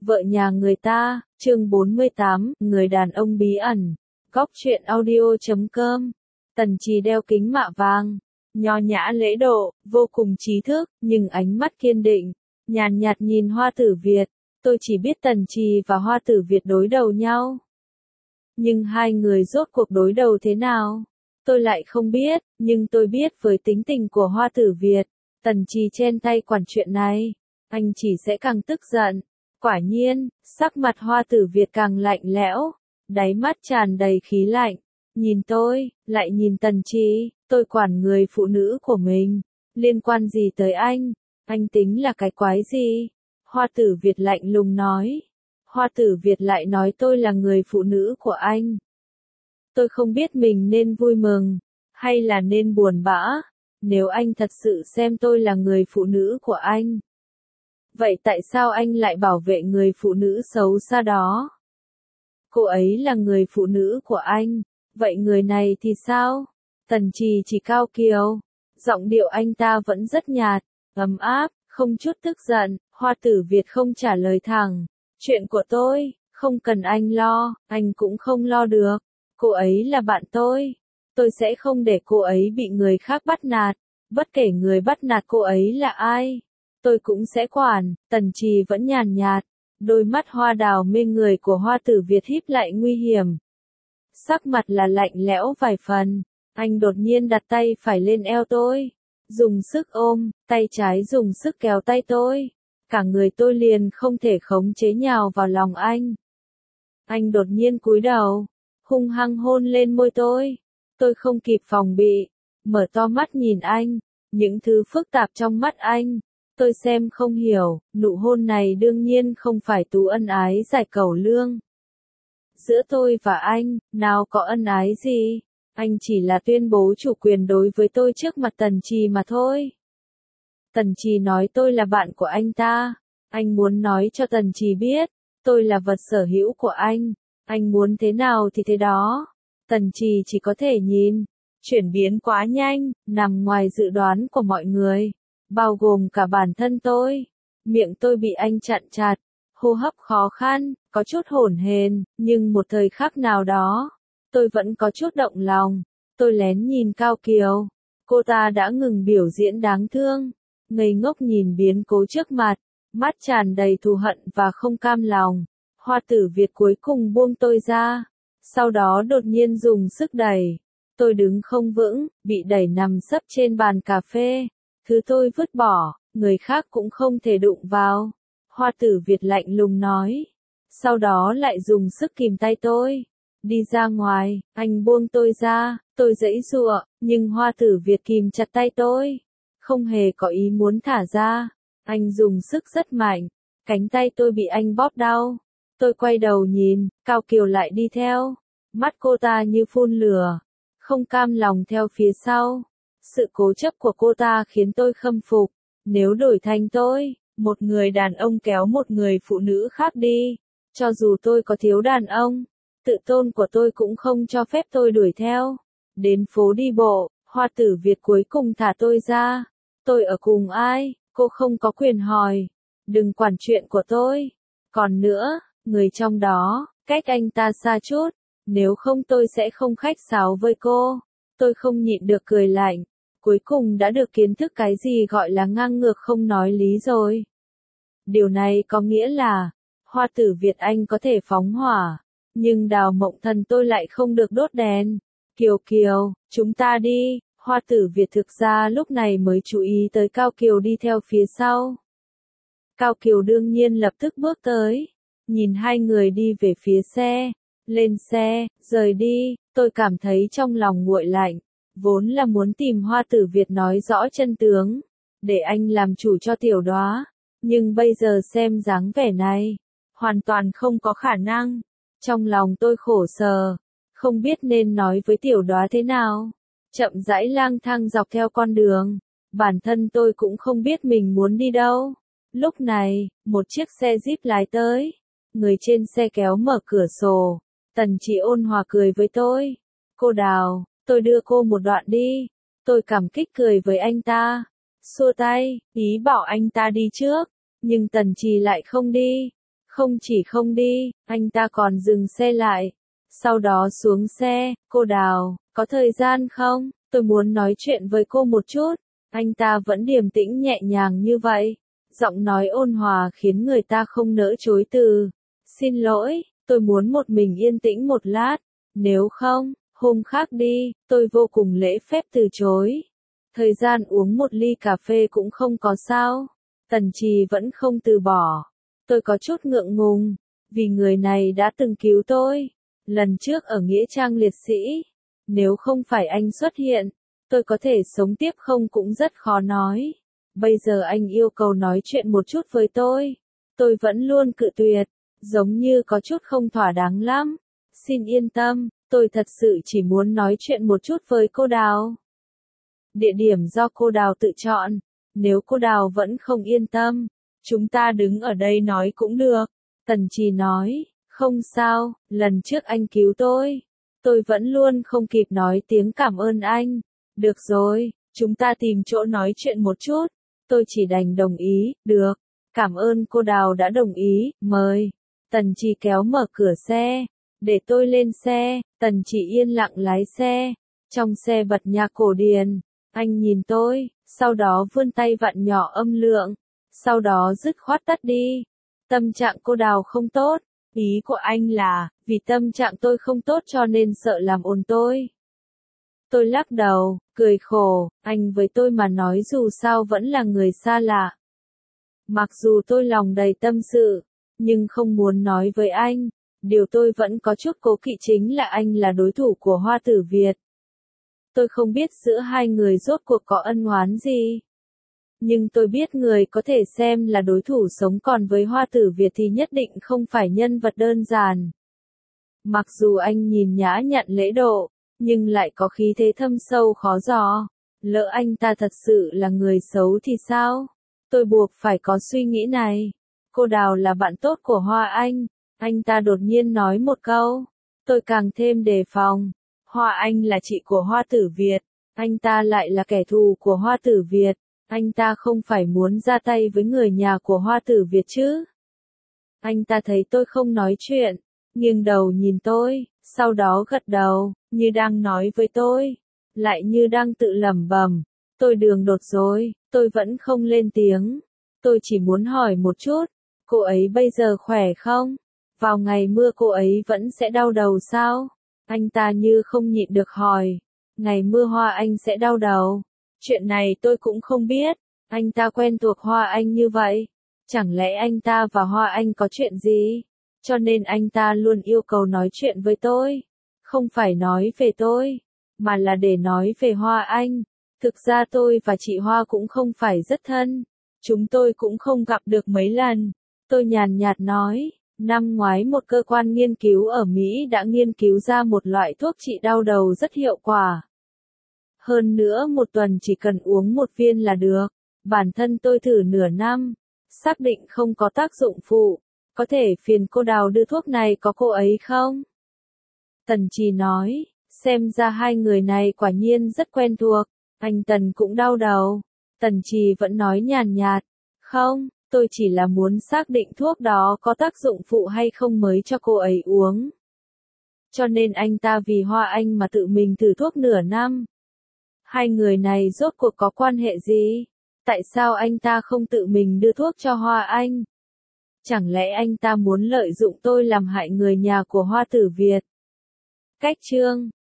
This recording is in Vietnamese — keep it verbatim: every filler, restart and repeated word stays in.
Vợ nhà người ta, chương bốn mươi tám, người đàn ông bí ẩn. Góc truyện audio chấm com. Tần Trì đeo kính mạ vàng, nho nhã lễ độ, vô cùng trí thức, nhưng ánh mắt kiên định, nhàn nhạt nhìn Hoa Tử Việt. Tôi chỉ biết Tần Trì và Hoa Tử Việt đối đầu nhau. Nhưng hai người rốt cuộc đối đầu thế nào? Tôi lại không biết, nhưng tôi biết với tính tình của Hoa Tử Việt, Tần Trì chen tay quản chuyện này, anh chỉ sẽ càng tức giận. Quả nhiên, sắc mặt Hoa Tử Việt càng lạnh lẽo, đáy mắt tràn đầy khí lạnh. Nhìn tôi, lại nhìn Tần Trì, tôi quản người phụ nữ của mình, liên quan gì tới anh? Anh tính là cái quái gì? Hoa Tử Việt lạnh lùng nói. Hoa Tử Việt lại nói tôi là người phụ nữ của anh. Tôi không biết mình nên vui mừng, hay là nên buồn bã, nếu anh thật sự xem tôi là người phụ nữ của anh. Vậy tại sao anh lại bảo vệ người phụ nữ xấu xa đó? Cô ấy là người phụ nữ của anh, vậy người này thì sao? Tần Trì chỉ cao kiều, giọng điệu anh ta vẫn rất nhạt, ấm áp, không chút tức giận. Hoa Tử Việt không trả lời thẳng. Chuyện của tôi, không cần anh lo, anh cũng không lo được. Cô ấy là bạn tôi. Tôi sẽ không để cô ấy bị người khác bắt nạt. Bất kể người bắt nạt cô ấy là ai, tôi cũng sẽ quản. Tần Trì vẫn nhàn nhạt. Đôi mắt hoa đào mê người của Hoa Tử Việt híp lại nguy hiểm. Sắc mặt là lạnh lẽo vài phần. Anh đột nhiên đặt tay phải lên eo tôi. Dùng sức ôm, tay trái dùng sức kéo tay tôi. Cả người tôi liền không thể khống chế nhào vào lòng anh. Anh đột nhiên cúi đầu, hung hăng hôn lên môi tôi. Tôi không kịp phòng bị, mở to mắt nhìn anh, những thứ phức tạp trong mắt anh. Tôi xem không hiểu, nụ hôn này đương nhiên không phải tú ân ái giải cẩu lương. Giữa tôi và anh, nào có ân ái gì, anh chỉ là tuyên bố chủ quyền đối với tôi trước mặt Tần Trì mà thôi. Tần Trì nói tôi là bạn của anh ta, anh muốn nói cho Tần Trì biết, tôi là vật sở hữu của anh, anh muốn thế nào thì thế đó. Tần Trì chỉ có thể nhìn, chuyển biến quá nhanh, nằm ngoài dự đoán của mọi người, bao gồm cả bản thân tôi. Miệng tôi bị anh chặn chặt, hô hấp khó khăn, có chút hổn hển, nhưng một thời khắc nào đó, tôi vẫn có chút động lòng. Tôi lén nhìn Cao Kiều, cô ta đã ngừng biểu diễn đáng thương, ngây ngốc nhìn biến cố trước mặt, mắt tràn đầy thù hận và không cam lòng. Hoa Tử Việt cuối cùng buông tôi ra, sau đó đột nhiên dùng sức đẩy. Tôi đứng không vững, bị đẩy nằm sấp trên bàn cà phê. Thứ tôi vứt bỏ, người khác cũng không thể đụng vào. Hoa Tử Việt lạnh lùng nói. Sau đó lại dùng sức kìm tay tôi. Đi ra ngoài, anh buông tôi ra, tôi giãy giụa, nhưng Hoa Tử Việt kìm chặt tay tôi. Không hề có ý muốn thả ra. Anh dùng sức rất mạnh, cánh tay tôi bị anh bóp đau. Tôi quay đầu nhìn, Cao Kiều lại đi theo. Mắt cô ta như phun lửa, không cam lòng theo phía sau. Sự cố chấp của cô ta khiến tôi khâm phục. Nếu đổi thành tôi, một người đàn ông kéo một người phụ nữ khác đi, cho dù tôi có thiếu đàn ông, tự tôn của tôi cũng không cho phép tôi đuổi theo. Đến phố đi bộ, Hoa Tử Việt cuối cùng thả tôi ra. Tôi ở cùng ai, cô không có quyền hỏi. Đừng quản chuyện của tôi. Còn nữa, người trong đó, cách anh ta xa chút. Nếu không tôi sẽ không khách sáo với cô. Tôi không nhịn được cười lạnh. Cuối cùng đã được kiến thức cái gì gọi là ngang ngược không nói lý rồi. Điều này có nghĩa là, Hoa Tử Việt anh có thể phóng hỏa, nhưng Đào Mộng Thần tôi lại không được đốt đèn. Kiều Kiều, chúng ta đi. Hoa Tử Việt thực ra lúc này mới chú ý tới Cao Kiều đi theo phía sau. Cao Kiều đương nhiên lập tức bước tới, nhìn hai người đi về phía xe, lên xe, rời đi. Tôi cảm thấy trong lòng nguội lạnh, vốn là muốn tìm Hoa Tử Việt nói rõ chân tướng, để anh làm chủ cho Tiểu Đóa, nhưng bây giờ xem dáng vẻ này, hoàn toàn không có khả năng. Trong lòng tôi khổ sở, không biết nên nói với Tiểu Đóa thế nào. Chậm rãi lang thang dọc theo con đường, bản thân tôi cũng không biết mình muốn đi đâu. Lúc này, một chiếc xe Jeep lái tới, người trên xe kéo mở cửa sổ. Tần Trì ôn hòa cười với tôi. Cô Đào, tôi đưa cô một đoạn đi. Tôi cảm kích cười với anh ta, xua tay, ý bảo anh ta đi trước, nhưng Tần Trì lại không đi. Không chỉ không đi, anh ta còn dừng xe lại. Sau đó xuống xe, cô Đào, có thời gian không? Tôi muốn nói chuyện với cô một chút. Anh ta vẫn điềm tĩnh nhẹ nhàng như vậy. Giọng nói ôn hòa khiến người ta không nỡ chối từ. Xin lỗi, tôi muốn một mình yên tĩnh một lát. Nếu không, hôm khác đi, tôi vô cùng lễ phép từ chối. Thời gian uống một ly cà phê cũng không có sao. Tần Trì vẫn không từ bỏ. Tôi có chút ngượng ngùng, vì người này đã từng cứu tôi. Lần trước ở Nghĩa Trang Liệt Sĩ. Nếu không phải anh xuất hiện, tôi có thể sống tiếp không cũng rất khó nói. Bây giờ anh yêu cầu nói chuyện một chút với tôi. Tôi vẫn luôn cự tuyệt, giống như có chút không thỏa đáng lắm. Xin yên tâm, tôi thật sự chỉ muốn nói chuyện một chút với cô Đào. Địa điểm do cô Đào tự chọn. Nếu cô Đào vẫn không yên tâm, chúng ta đứng ở đây nói cũng được. Tần Trì nói, không sao, lần trước anh cứu tôi. Tôi vẫn luôn không kịp nói tiếng cảm ơn anh. Được rồi, chúng ta tìm chỗ nói chuyện một chút. Tôi chỉ đành đồng ý, được. Cảm ơn cô Đào đã đồng ý, mời. Tần Trì kéo mở cửa xe. Để tôi lên xe, Tần Trì yên lặng lái xe. Trong xe bật nhạc cổ điển. Anh nhìn tôi, sau đó vươn tay vặn nhỏ âm lượng. Sau đó dứt khoát tắt đi. Tâm trạng cô Đào không tốt. Ý của anh là, vì tâm trạng tôi không tốt cho nên sợ làm ồn tôi. Tôi lắc đầu, cười khổ, anh với tôi mà nói dù sao vẫn là người xa lạ. Mặc dù tôi lòng đầy tâm sự, nhưng không muốn nói với anh. Điều tôi vẫn có chút cố kỵ chính là anh là đối thủ của Hoa Tử Việt. Tôi không biết giữa hai người rốt cuộc có ân oán gì. Nhưng tôi biết người có thể xem là đối thủ sống còn với Hoa Tử Việt thì nhất định không phải nhân vật đơn giản. Mặc dù anh nhìn nhã nhặn lễ độ, nhưng lại có khí thế thâm sâu khó dò. Lỡ anh ta thật sự là người xấu thì sao? Tôi buộc phải có suy nghĩ này. Cô Đào là bạn tốt của Hoa Anh. Anh ta đột nhiên nói một câu. Tôi càng thêm đề phòng. Hoa Anh là chị của Hoa Tử Việt. Anh ta lại là kẻ thù của Hoa Tử Việt. Anh ta không phải muốn ra tay với người nhà của Hoa Tử Việt chứ? Anh ta thấy tôi không nói chuyện, nghiêng đầu nhìn tôi, sau đó gật đầu, như đang nói với tôi, lại như đang tự lẩm bẩm. Tôi đường đột rồi, tôi vẫn không lên tiếng. Tôi chỉ muốn hỏi một chút, cô ấy bây giờ khỏe không? Vào ngày mưa cô ấy vẫn sẽ đau đầu sao? Anh ta như không nhịn được hỏi. Ngày mưa Hoa Anh sẽ đau đầu. Chuyện này tôi cũng không biết. Anh ta quen thuộc Hoa Anh như vậy. Chẳng lẽ anh ta và Hoa Anh có chuyện gì? Cho nên anh ta luôn yêu cầu nói chuyện với tôi. Không phải nói về tôi, mà là để nói về Hoa Anh. Thực ra tôi và chị Hoa cũng không phải rất thân. Chúng tôi cũng không gặp được mấy lần. Tôi nhàn nhạt nói, năm ngoái một cơ quan nghiên cứu ở Mỹ đã nghiên cứu ra một loại thuốc trị đau đầu rất hiệu quả. Hơn nữa một tuần chỉ cần uống một viên là được. Bản thân tôi thử nửa năm, xác định không có tác dụng phụ. Có thể phiền cô Đào đưa thuốc này có cô ấy không? Tần Trì nói, xem ra hai người này quả nhiên rất quen thuộc. Anh Tần cũng đau đầu. Tần Trì vẫn nói nhàn nhạt, không, tôi chỉ là muốn xác định thuốc đó có tác dụng phụ hay không mới cho cô ấy uống. Cho nên anh ta vì Hoa Anh mà tự mình thử thuốc nửa năm. Hai người này rốt cuộc có quan hệ gì? Tại sao anh ta không tự mình đưa thuốc cho Hoa Anh? Chẳng lẽ anh ta muốn lợi dụng tôi làm hại người nhà của Hoa Tử Việt? Cách chương